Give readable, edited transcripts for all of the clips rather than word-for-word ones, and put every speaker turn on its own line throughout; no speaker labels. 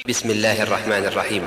بسم الله الرحمن الرحيم.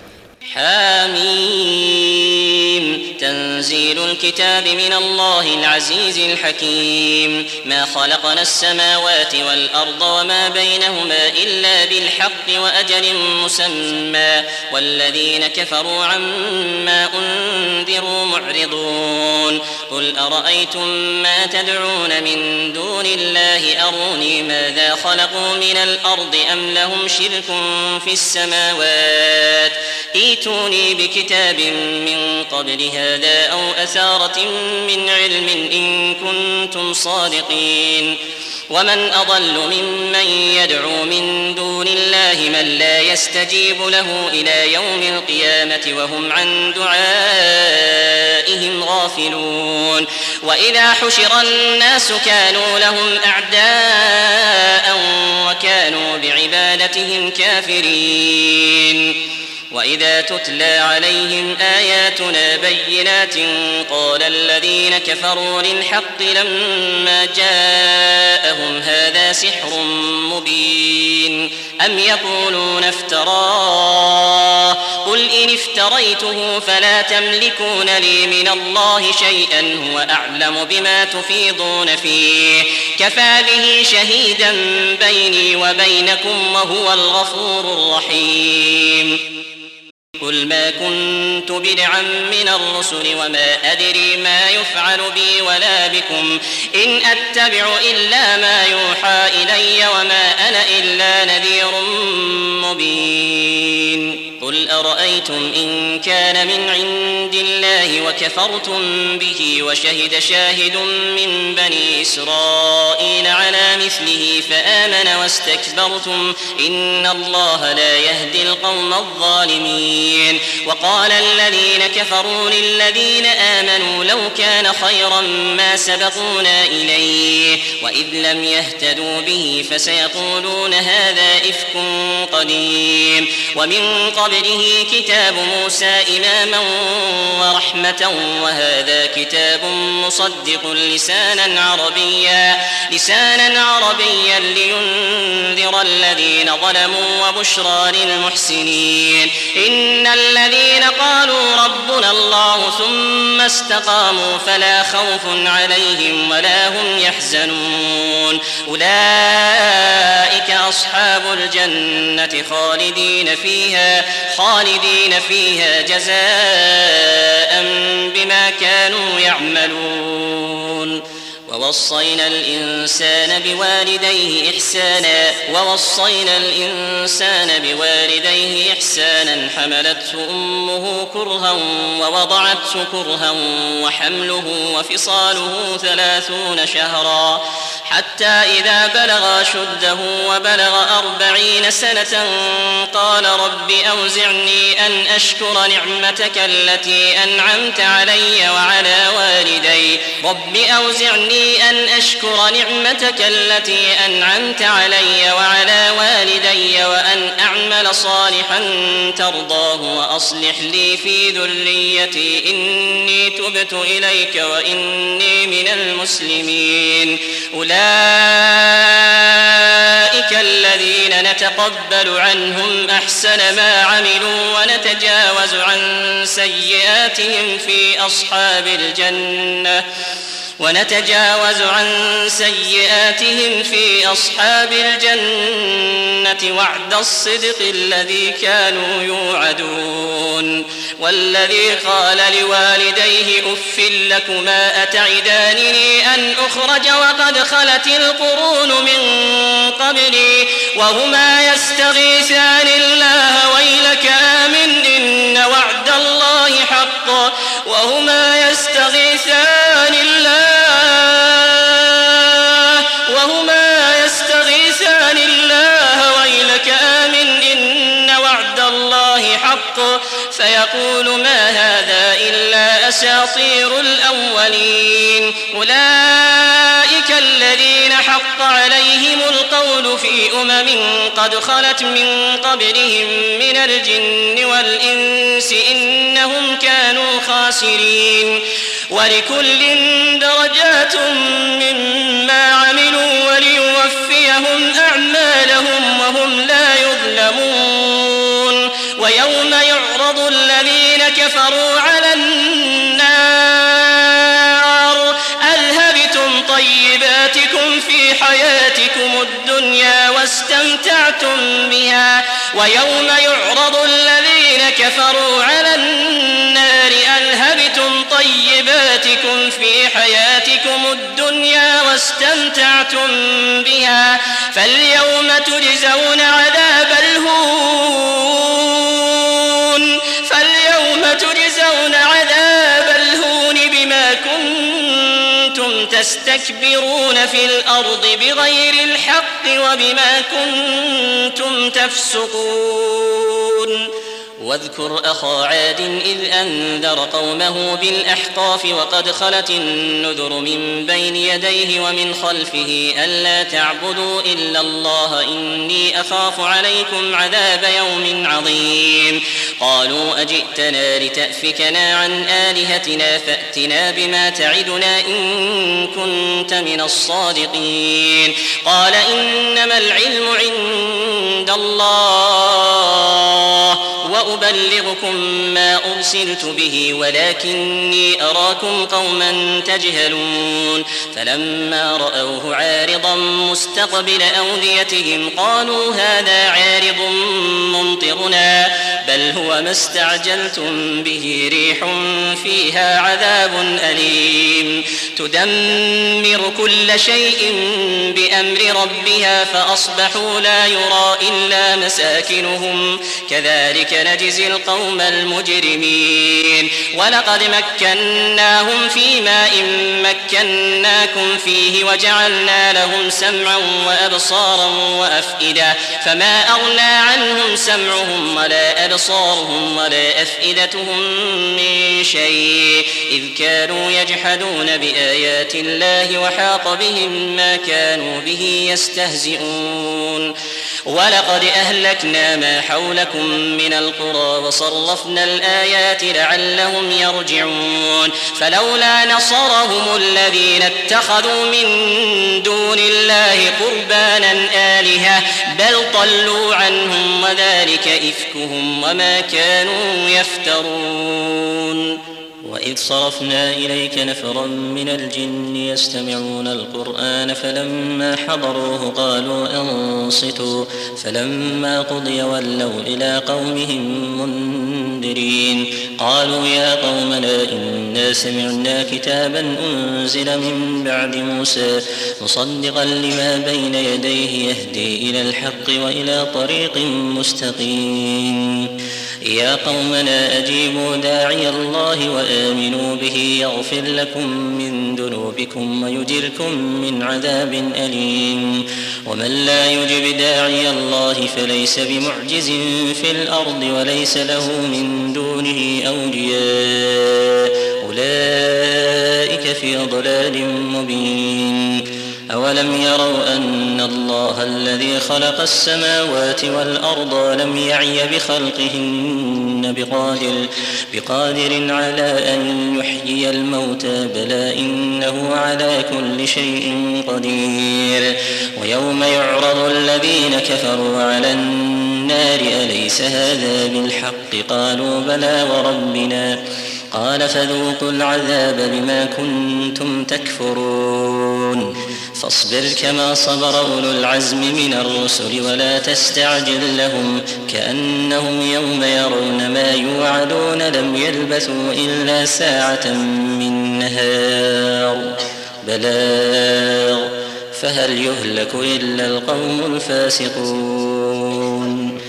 حاميم. تنزيل الكتاب من الله العزيز الحكيم. ما خلقنا السماوات والأرض وما بينهما إلا بالحق وأجل مسمى والذين كفروا عما أنذروا معرضون. قل أرأيتم ما تدعون من دون الله أروني ماذا خلقوا من الأرض أم لهم شرك في السماوات ائتوني بكتاب من قبل هذا أو أثارة من علم إن كنتم صادقين. ومن أضل ممن يدعو من دون الله من لا يستجيب له إلى يوم القيامة وهم عن دعائهم غافلون. وإذا حشر الناس كانوا لهم أعداء وكانوا بعبادتهم كافرين. وإذا تتلى عليهم آياتنا بينات قال الذين كفروا للحق لما جاءهم هذا سحر مبين أم يقولون افتراه قل إن افتريته فلا تملكون لي من الله شيئا هو أعلم بما تفيضون فيه كفى به شهيدا بيني وبينكم وهو الغفور الرحيم. قل ما كنت بدعا من الرسل وما أدري ما يفعل بي ولا بكم إن أتبع إلا ما يوحى إلي وما أنا إلا نذير مبين. قل أرأيتم إن كان من عند الله وكفرتم به وشهد شاهد من بني إسرائيل على مثله فآمن واستكبرتم إن الله لا يهدي القوم الظالمين. وقال الذين كفروا للذين آمنوا لو كان خيرا ما سبقونا إليه وإذ لم يهتدوا به فسيقولون هذا إفك قديم. ومن قبله كتاب موسى إماما ورحمة وهذا كتاب مصدق لسانا عربيا لينذر الذين ظلموا وبشرى للمحسنين. إن الذين قالوا ربنا الله ثم استقاموا فلا خوف عليهم ولا هم يحزنون أولئك أصحاب الجنة خالدين فيها جزاء بما كانوا يعملون. ووصينا الإنسان بوالديه إحسانا حملته أمه كرها ووضعته كرها وحمله وفصاله 30 شهرا حتى إذا بلغ أشده وبلغ 40 سنة قال رب أوزعني أن أشكر نعمتك التي أنعمت علي وعلى والدي وأن أعمل صالحا ترضاه وأصلح لي في ذريتي إني تبت إليك وإني من المسلمين. أولئك الذين نتقبل عنهم أحسن ما عملوا ونتجاوز عن سيئاتهم في أصحاب الجنة وعد الصدق الذي كانوا يوعدون. والذي قال لوالديه أف لكما أتعدانني أن أخرج وقد خلت القرون من قبلي وهما يستغيثان الله ويلك آمن إن وعد الله حق فيقول ما هذا إلا أساطير الأولين. أولئك الذين حق عليهم القول في قد خلت من قبلهم من الجن والإنس إنهم كانوا خاسرين. ولكل درجات مما عملوا وليوفيهم أعمالهم وهم لا يظلمون. يعرض الذين كفروا على النار أذهبتم طيباتكم في حياتكم الدنيا واستمتعتم بها ويوم يعرض الذين كفروا على النار أذهبتم طيباتكم في حياتكم الدنيا واستمتعتم بها فاليوم تجزون عذاب الهون بما كنتم تستكبرون في الأرض بغير الحق وبما كنتم تفسقون واذكر أخا عاد إذ أنذر قومه بالأحقاف وقد خلت النذر من بين يديه ومن خلفه ألا تعبدوا إلا الله إني أخاف عليكم عذاب يوم عظيم قالوا أجئتنا لتأفكنا عن آلهتنا فأتنا بما تعدنا إن كنت من الصادقين قال إنما العلم عند الله وأبلغكم ما أرسلت به ولكني أراكم قوما تجهلون فلما رأوه عارضا مستقبل أوديتهم قالوا هذا عارض ممطرنا بل هو ما استعجلتم به ريح فيها عذاب أليم تدمر كل شيء بأمر ربها فأصبحوا لا يرى إلا مساكنهم كذلك نجزي القوم المجرمين ولقد مكناهم في ماء مكناكم فيه وجعلنا لهم سمعا وأبصارا وأفئدة فما أغنى عنهم سمعهم ولا أبصارهم ولا أفئدتهم من شيء إذ كانوا يجحدون بآيات الله وحاق بهم ما كانوا به يستهزئون ولقد أهلكنا ما حولكم من القرى وصرفنا الآيات لعلهم يرجعون فلولا نصرهم الذين اتخذوا من دون الله قربانا آلهة بل ضلوا عنهم وذلك إفكهم وما كانوا يفترون وإذ صرفنا إليك نفرا من الجن يستمعون القرآن فلما حضروه قالوا أنصتوا فلما قضي ولوا إلى قومهم منذرين قالوا يا قومنا إنا سمعنا كتابا أنزل من بعد موسى مصدقا لما بين يديه يهدي إلى الحق وإلى طريق مستقيم يا قومنا أجيبوا داعي الله وآمنوا به يغفر لكم من ذنوبكم ويجركم من عذاب أليم ومن لا يجب داعي الله فليس بمعجز في الأرض وليس له من دونه أولياء أولئك في ضلال مبين أولم يروا أن الله الذي خلق السماوات والأرض لم يعي بخلقهن بقادر على أن يحيي الموتى بلى إنه على كل شيء قدير ويوم يعرض الذين كفروا على النار أليس هذا بالحق قالوا بلى وربنا قال فذوقوا العذاب بما كنتم تكفرون فاصبر كما صبر أولو العزم من الرسل ولا تستعجل لهم كأنهم يوم يرون ما يوعدون لم يلبثوا إلا ساعة من نهار بلاغ فهل يهلك إلا القوم الفاسقون